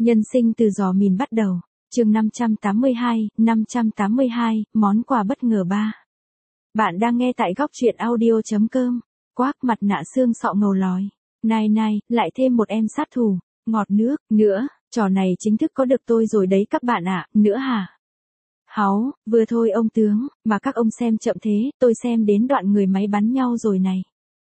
Nhân sinh từ giò mìn bắt đầu. Chương 582, món quà bất ngờ 3. Bạn đang nghe tại góc truyện audio.com. Quác mặt nạ xương sọ ngầu lòi. Này, lại thêm một em sát thủ, ngọt nước, nữa, trò này chính thức có được tôi rồi đấy các bạn ạ, nữa hả? Háu, vừa thôi ông tướng, mà các ông xem chậm thế, tôi xem đến đoạn người máy bắn nhau rồi này.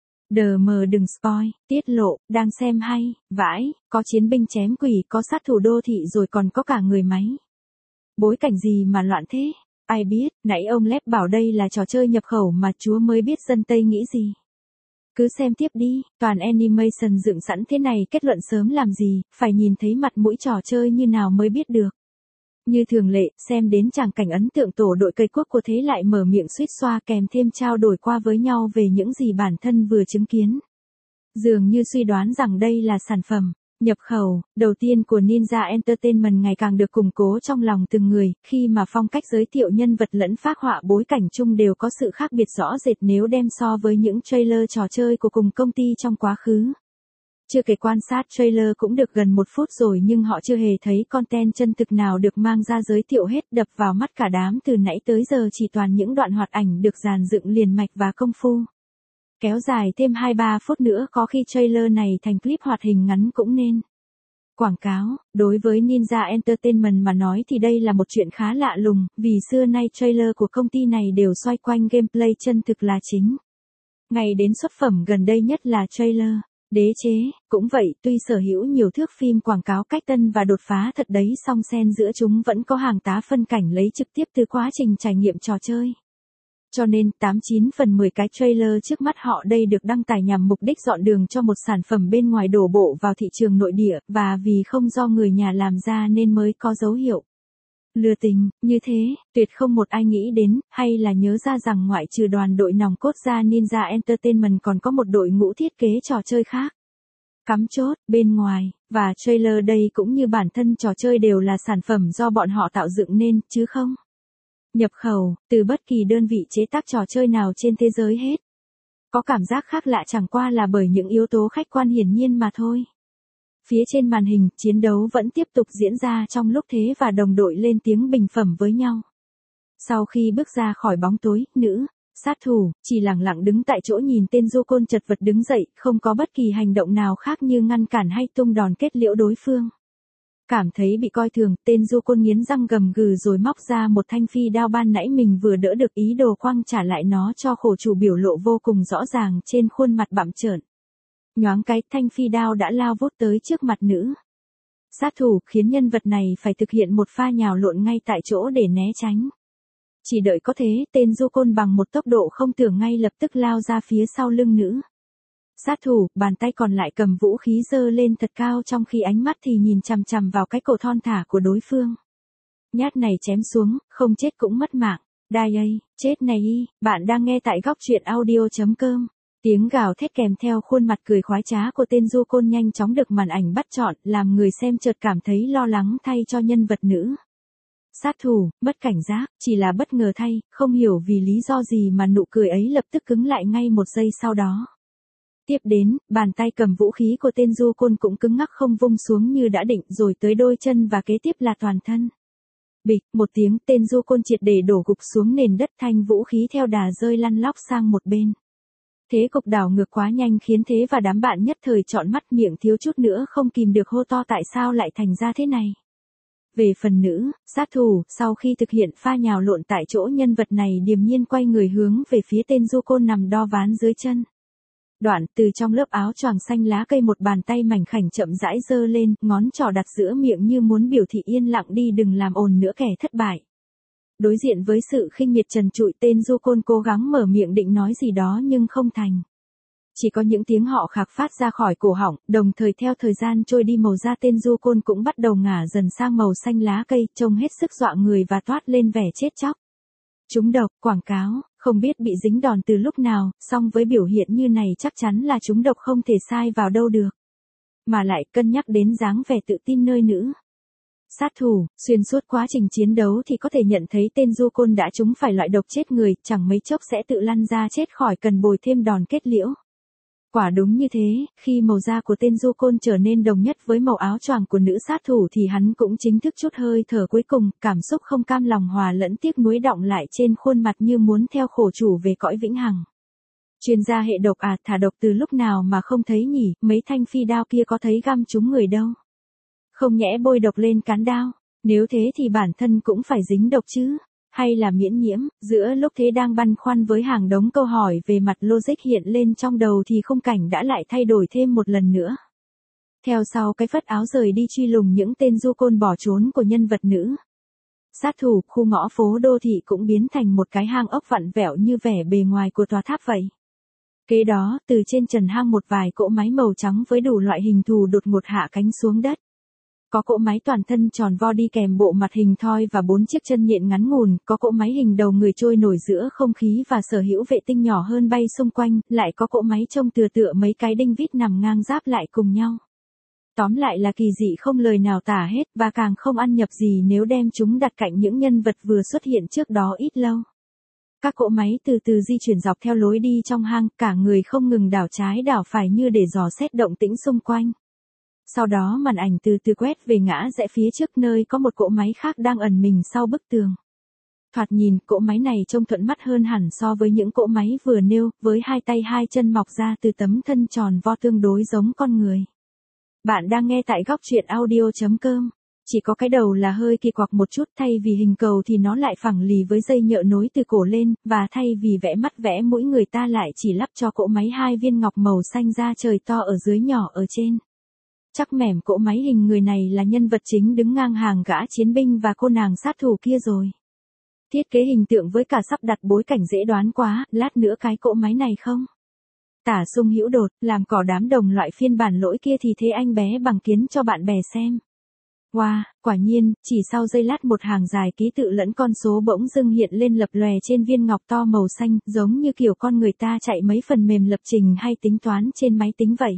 Đờ mờ đừng spoil, tiết lộ, đang xem hay, vãi, có chiến binh chém quỷ, có sát thủ đô thị rồi còn có cả người máy. Bối cảnh gì mà loạn thế? Ai biết, nãy ông Lép bảo đây là trò chơi nhập khẩu mà chúa mới biết dân Tây nghĩ gì. Cứ xem tiếp đi, toàn animation dựng sẵn thế này kết luận sớm làm gì, phải nhìn thấy mặt mũi trò chơi như nào mới biết được. Như thường lệ, xem đến tràng cảnh ấn tượng tổ đội cây quốc của thế lại mở miệng suýt xoa kèm thêm trao đổi qua với nhau về những gì bản thân vừa chứng kiến. Dường như suy đoán rằng đây là sản phẩm nhập khẩu đầu tiên của Ninja Entertainment ngày càng được củng cố trong lòng từng người, khi mà phong cách giới thiệu nhân vật lẫn phác họa bối cảnh chung đều có sự khác biệt rõ rệt nếu đem so với những trailer trò chơi của cùng công ty trong quá khứ. Chưa kể quan sát trailer cũng được gần 1 phút rồi nhưng họ chưa hề thấy content chân thực nào được mang ra giới thiệu hết, đập vào mắt cả đám từ nãy tới giờ chỉ toàn những đoạn hoạt ảnh được dàn dựng liền mạch và công phu. Kéo dài thêm 2-3 phút nữa có khi trailer này thành clip hoạt hình ngắn cũng nên. Quảng cáo, đối với Ninja Entertainment mà nói thì đây là một chuyện khá lạ lùng, vì xưa nay trailer của công ty này đều xoay quanh gameplay chân thực là chính. Ngày đến xuất phẩm gần đây nhất là trailer Đế chế, cũng vậy, tuy sở hữu nhiều thước phim quảng cáo cách tân và đột phá thật đấy, song xen giữa chúng vẫn có hàng tá phân cảnh lấy trực tiếp từ quá trình trải nghiệm trò chơi. Cho nên 89 phần 10 cái trailer trước mắt họ đây được đăng tải nhằm mục đích dọn đường cho một sản phẩm bên ngoài đổ bộ vào thị trường nội địa, và vì không do người nhà làm ra nên mới có dấu hiệu lừa tình, như thế, tuyệt không một ai nghĩ đến, hay là nhớ ra rằng ngoại trừ đoàn đội nòng cốt ra Ninja Entertainment còn có một đội ngũ thiết kế trò chơi khác. Cắm chốt, bên ngoài, và trailer đây cũng như bản thân trò chơi đều là sản phẩm do bọn họ tạo dựng nên, chứ không nhập khẩu, từ bất kỳ đơn vị chế tác trò chơi nào trên thế giới hết. Có cảm giác khác lạ chẳng qua là bởi những yếu tố khách quan hiển nhiên mà thôi. Phía trên màn hình, chiến đấu vẫn tiếp tục diễn ra trong lúc thế và đồng đội lên tiếng bình phẩm với nhau. Sau khi bước ra khỏi bóng tối, nữ sát thủ chỉ lẳng lặng đứng tại chỗ nhìn tên Jokon chật vật đứng dậy, không có bất kỳ hành động nào khác như ngăn cản hay tung đòn kết liễu đối phương. Cảm thấy bị coi thường, tên Jokon nghiến răng gầm gừ rồi móc ra một thanh phi đao ban nãy mình vừa đỡ được, ý đồ quăng trả lại nó cho khổ chủ, biểu lộ vô cùng rõ ràng trên khuôn mặt bặm trợn. Nhoáng cái, thanh phi đao đã lao vút tới trước mặt nữ sát thủ, khiến nhân vật này phải thực hiện một pha nhào lộn ngay tại chỗ để né tránh. Chỉ đợi có thế, tên Jokon bằng một tốc độ không tưởng ngay lập tức lao ra phía sau lưng nữ sát thủ, bàn tay còn lại cầm vũ khí giơ lên thật cao trong khi ánh mắt thì nhìn chằm chằm vào cái cổ thon thả của đối phương. Nhát này chém xuống, không chết cũng mất mạng. Đai ấy, chết này y, bạn đang nghe tại góc truyện audio.com. Tiếng gào thét kèm theo khuôn mặt cười khoái trá của tên Jokon nhanh chóng được màn ảnh bắt trọn, làm người xem chợt cảm thấy lo lắng thay cho nhân vật nữ sát thủ, mất cảnh giác, chỉ là bất ngờ thay, không hiểu vì lý do gì mà nụ cười ấy lập tức cứng lại ngay một giây sau đó. Tiếp đến, bàn tay cầm vũ khí của tên Jokon cũng cứng ngắc không vung xuống như đã định, rồi tới đôi chân và kế tiếp là toàn thân. Bịch, một tiếng, tên Jokon triệt để đổ gục xuống nền đất, thanh vũ khí theo đà rơi lăn lóc sang một bên. Thế cục đảo ngược quá nhanh khiến thế và đám bạn nhất thời trọn mắt, miệng thiếu chút nữa không kìm được hô to tại sao lại thành ra thế này. Về phần nữ sát thủ, sau khi thực hiện pha nhào lộn tại chỗ, nhân vật này điềm nhiên quay người hướng về phía tên Jokon nằm đo ván dưới chân. Đoạn, từ trong lớp áo choàng xanh lá cây một bàn tay mảnh khảnh chậm rãi giơ lên, ngón trỏ đặt giữa miệng như muốn biểu thị yên lặng đi, đừng làm ồn nữa kẻ thất bại. Đối diện với sự khinh miệt trần trụi, tên Jokon cố gắng mở miệng định nói gì đó nhưng không thành. Chỉ có những tiếng họ khạc phát ra khỏi cổ họng, đồng thời theo thời gian trôi đi màu da tên Jokon cũng bắt đầu ngả dần sang màu xanh lá cây, trông hết sức dọa người và toát lên vẻ chết chóc. Trúng độc, quảng cáo, không biết bị dính đòn từ lúc nào, song với biểu hiện như này chắc chắn là trúng độc không thể sai vào đâu được. Mà lại cân nhắc đến dáng vẻ tự tin nơi nữ sát thủ, xuyên suốt quá trình chiến đấu thì có thể nhận thấy tên Jokon đã trúng phải loại độc chết người, chẳng mấy chốc sẽ tự lăn ra chết khỏi, cần bồi thêm đòn kết liễu. Quả đúng như thế, khi màu da của tên du côn trở nên đồng nhất với màu áo choàng của nữ sát thủ thì hắn cũng chính thức chút hơi thở cuối cùng, cảm xúc không cam lòng hòa lẫn tiếc nuối đọng lại trên khuôn mặt như muốn theo khổ chủ về cõi vĩnh hằng. Chuyên gia hệ độc à, thả độc từ lúc nào mà không thấy nhỉ, mấy thanh phi đao kia có thấy găm trúng người đâu. Không nhẽ bôi độc lên cán đao, nếu thế thì bản thân cũng phải dính độc chứ. Hay là miễn nhiễm, giữa lúc thế đang băn khoăn với hàng đống câu hỏi về mặt logic hiện lên trong đầu thì khung cảnh đã lại thay đổi thêm một lần nữa. Theo sau cái phất áo rời đi truy lùng những tên du côn bỏ trốn của nhân vật nữ sát thủ, khu ngõ phố đô thị cũng biến thành một cái hang ốc vặn vẹo như vẻ bề ngoài của tòa tháp vậy. Kế đó, từ trên trần hang một vài cỗ máy màu trắng với đủ loại hình thù đột ngột hạ cánh xuống đất. Có cỗ máy toàn thân tròn vo đi kèm bộ mặt hình thoi và 4 chiếc chân nhện ngắn ngủn, có cỗ máy hình đầu người trôi nổi giữa không khí và sở hữu vệ tinh nhỏ hơn bay xung quanh, lại có cỗ máy trông tựa mấy cái đinh vít nằm ngang giáp lại cùng nhau. Tóm lại là kỳ dị không lời nào tả hết và càng không ăn nhập gì nếu đem chúng đặt cạnh những nhân vật vừa xuất hiện trước đó ít lâu. Các cỗ máy từ từ di chuyển dọc theo lối đi trong hang, cả người không ngừng đảo trái đảo phải như để dò xét động tĩnh xung quanh. Sau đó màn ảnh từ từ quét về ngã rẽ phía trước nơi có một cỗ máy khác đang ẩn mình sau bức tường. Thoạt nhìn, cỗ máy này trông thuận mắt hơn hẳn so với những cỗ máy vừa nêu, với hai tay hai chân mọc ra từ tấm thân tròn vo tương đối giống con người. Bạn đang nghe tại góc truyện audio.com. Chỉ có cái đầu là hơi kỳ quặc một chút, thay vì hình cầu thì nó lại phẳng lì với dây nhợ nối từ cổ lên, và thay vì vẽ mắt vẽ mũi người ta lại chỉ lắp cho cỗ máy hai viên ngọc màu xanh da trời to ở dưới nhỏ ở trên. Chắc mẻm cỗ máy hình người này là nhân vật chính đứng ngang hàng gã chiến binh và cô nàng sát thủ kia rồi. Thiết kế hình tượng với cả sắp đặt bối cảnh dễ đoán quá, lát nữa cái cỗ máy này không? Tả Sung Hữu đột, làm cỏ đám đồng loại phiên bản lỗi kia thì thế anh bé bằng kiến cho bạn bè xem. Wow, quả nhiên, chỉ sau giây lát một hàng dài ký tự lẫn con số bỗng dưng hiện lên lập lòe trên viên ngọc to màu xanh, giống như kiểu con người ta chạy mấy phần mềm lập trình hay tính toán trên máy tính vậy.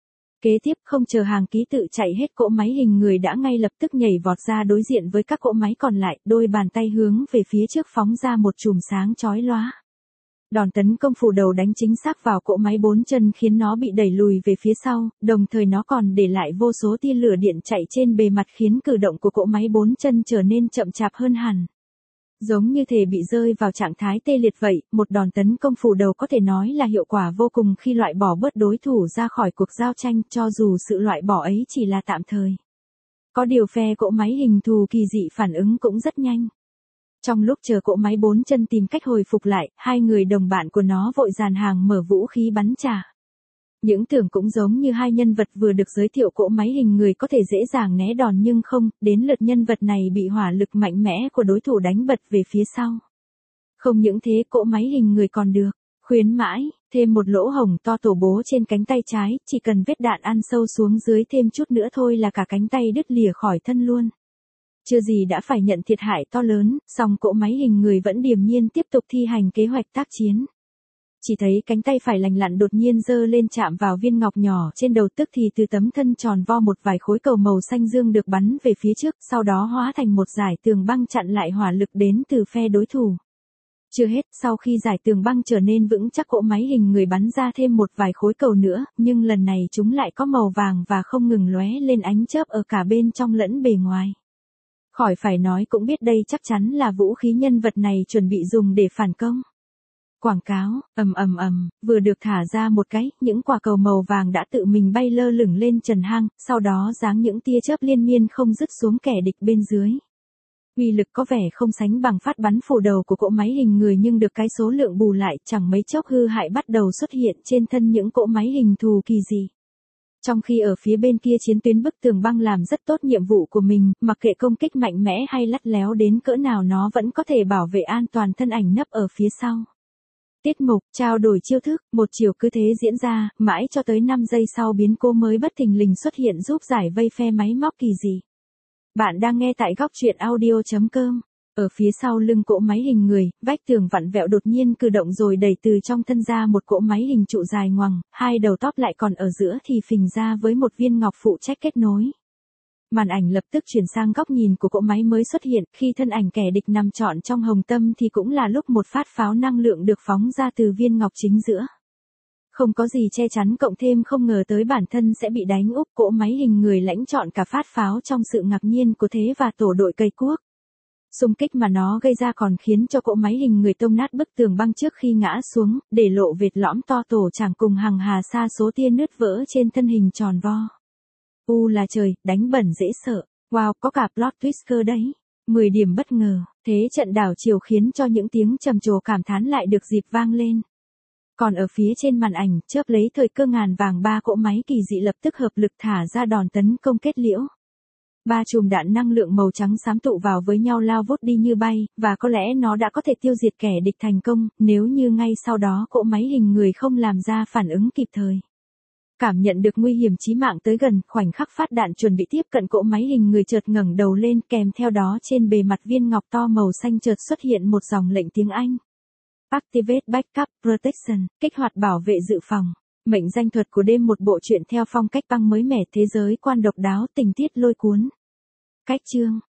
Kế tiếp, không chờ hàng ký tự chạy hết, cỗ máy hình người đã ngay lập tức nhảy vọt ra đối diện với các cỗ máy còn lại, đôi bàn tay hướng về phía trước phóng ra một chùm sáng chói lóa. Đòn tấn công phủ đầu đánh chính xác vào cỗ máy 4 chân khiến nó bị đẩy lùi về phía sau, đồng thời nó còn để lại vô số tia lửa điện chạy trên bề mặt khiến cử động của cỗ máy 4 chân trở nên chậm chạp hơn hẳn. Giống như thể bị rơi vào trạng thái tê liệt vậy, một đòn tấn công phủ đầu có thể nói là hiệu quả vô cùng khi loại bỏ bớt đối thủ ra khỏi cuộc giao tranh, cho dù sự loại bỏ ấy chỉ là tạm thời. Có điều phe cỗ máy hình thù kỳ dị phản ứng cũng rất nhanh. Trong lúc chờ cỗ máy 4 chân tìm cách hồi phục lại, hai người đồng bạn của nó vội dàn hàng mở vũ khí bắn trả. Những tưởng cũng giống như hai nhân vật vừa được giới thiệu, cỗ máy hình người có thể dễ dàng né đòn nhưng không, đến lượt nhân vật này bị hỏa lực mạnh mẽ của đối thủ đánh bật về phía sau. Không những thế, cỗ máy hình người còn được khuyến mãi thêm một lỗ hổng to tổ bố trên cánh tay trái, chỉ cần vết đạn ăn sâu xuống dưới thêm chút nữa thôi là cả cánh tay đứt lìa khỏi thân luôn. Chưa gì đã phải nhận thiệt hại to lớn, song cỗ máy hình người vẫn điềm nhiên tiếp tục thi hành kế hoạch tác chiến. Chỉ thấy cánh tay phải lành lặn đột nhiên giơ lên chạm vào viên ngọc nhỏ trên đầu, tức thì từ tấm thân tròn vo một vài khối cầu màu xanh dương được bắn về phía trước, sau đó hóa thành một dải tường băng chặn lại hỏa lực đến từ phe đối thủ. Chưa hết, sau khi dải tường băng trở nên vững chắc, cỗ máy hình người bắn ra thêm một vài khối cầu nữa, nhưng lần này chúng lại có màu vàng và không ngừng lóe lên ánh chớp ở cả bên trong lẫn bề ngoài. Khỏi phải nói cũng biết đây chắc chắn là vũ khí nhân vật này chuẩn bị dùng để phản công. Quảng cáo, vừa được thả ra một cái, những quả cầu màu vàng đã tự mình bay lơ lửng lên trần hang, sau đó giáng những tia chớp liên miên không dứt xuống kẻ địch bên dưới. Uy lực có vẻ không sánh bằng phát bắn phủ đầu của cỗ máy hình người, nhưng được cái số lượng bù lại, chẳng mấy chốc hư hại bắt đầu xuất hiện trên thân những cỗ máy hình thù kỳ dị. Trong khi ở phía bên kia chiến tuyến, bức tường băng làm rất tốt nhiệm vụ của mình, mặc kệ công kích mạnh mẽ hay lắt léo đến cỡ nào nó vẫn có thể bảo vệ an toàn thân ảnh nấp ở phía sau. Tiết mục, trao đổi chiêu thức, một chiều cứ thế diễn ra, mãi cho tới 5 giây sau biến cố mới bất thình lình xuất hiện giúp giải vây phe máy móc kỳ dị. Bạn đang nghe tại góc truyện audio.com. Ở phía sau lưng cỗ máy hình người, vách tường vặn vẹo đột nhiên cử động rồi đẩy từ trong thân ra một cỗ máy hình trụ dài ngoằng, hai đầu tóp lại còn ở giữa thì phình ra với một viên ngọc phụ trách kết nối. Màn ảnh lập tức chuyển sang góc nhìn của cỗ máy mới xuất hiện, khi thân ảnh kẻ địch nằm trọn trong hồng tâm thì cũng là lúc một phát pháo năng lượng được phóng ra từ viên ngọc chính giữa. Không có gì che chắn cộng thêm không ngờ tới bản thân sẽ bị đánh úp, cỗ máy hình người lãnh trọn cả phát pháo trong sự ngạc nhiên của thế và tổ đội cây cuốc. Xung kích mà nó gây ra còn khiến cho cỗ máy hình người tông nát bức tường băng trước khi ngã xuống, để lộ vệt lõm to tổ chảng cùng hàng hà sa số tia nứt vỡ trên thân hình tròn vo. Là trời, đánh bẩn dễ sợ. Wow, có cả plot twist cơ đấy. 10 điểm bất ngờ, thế trận đảo chiều khiến cho những tiếng trầm trồ cảm thán lại được dịp vang lên. Còn ở phía trên màn ảnh, chớp lấy thời cơ ngàn vàng, 3 cỗ máy kỳ dị lập tức hợp lực thả ra đòn tấn công kết liễu. 3 chùm đạn năng lượng màu trắng xám tụ vào với nhau lao vút đi như bay, và có lẽ nó đã có thể tiêu diệt kẻ địch thành công, nếu như ngay sau đó cỗ máy hình người không làm ra phản ứng kịp thời. Cảm nhận được nguy hiểm chí mạng tới gần, khoảnh khắc phát đạn chuẩn bị tiếp cận, cỗ máy hình người chợt ngẩng đầu lên, kèm theo đó trên bề mặt viên ngọc to màu xanh chợt xuất hiện một dòng lệnh tiếng Anh. Activate Backup Protection, kích hoạt bảo vệ dự phòng. Mệnh danh thuật của đêm, một bộ truyện theo phong cách băng mới mẻ, thế giới quan độc đáo, tình tiết lôi cuốn. Cách chương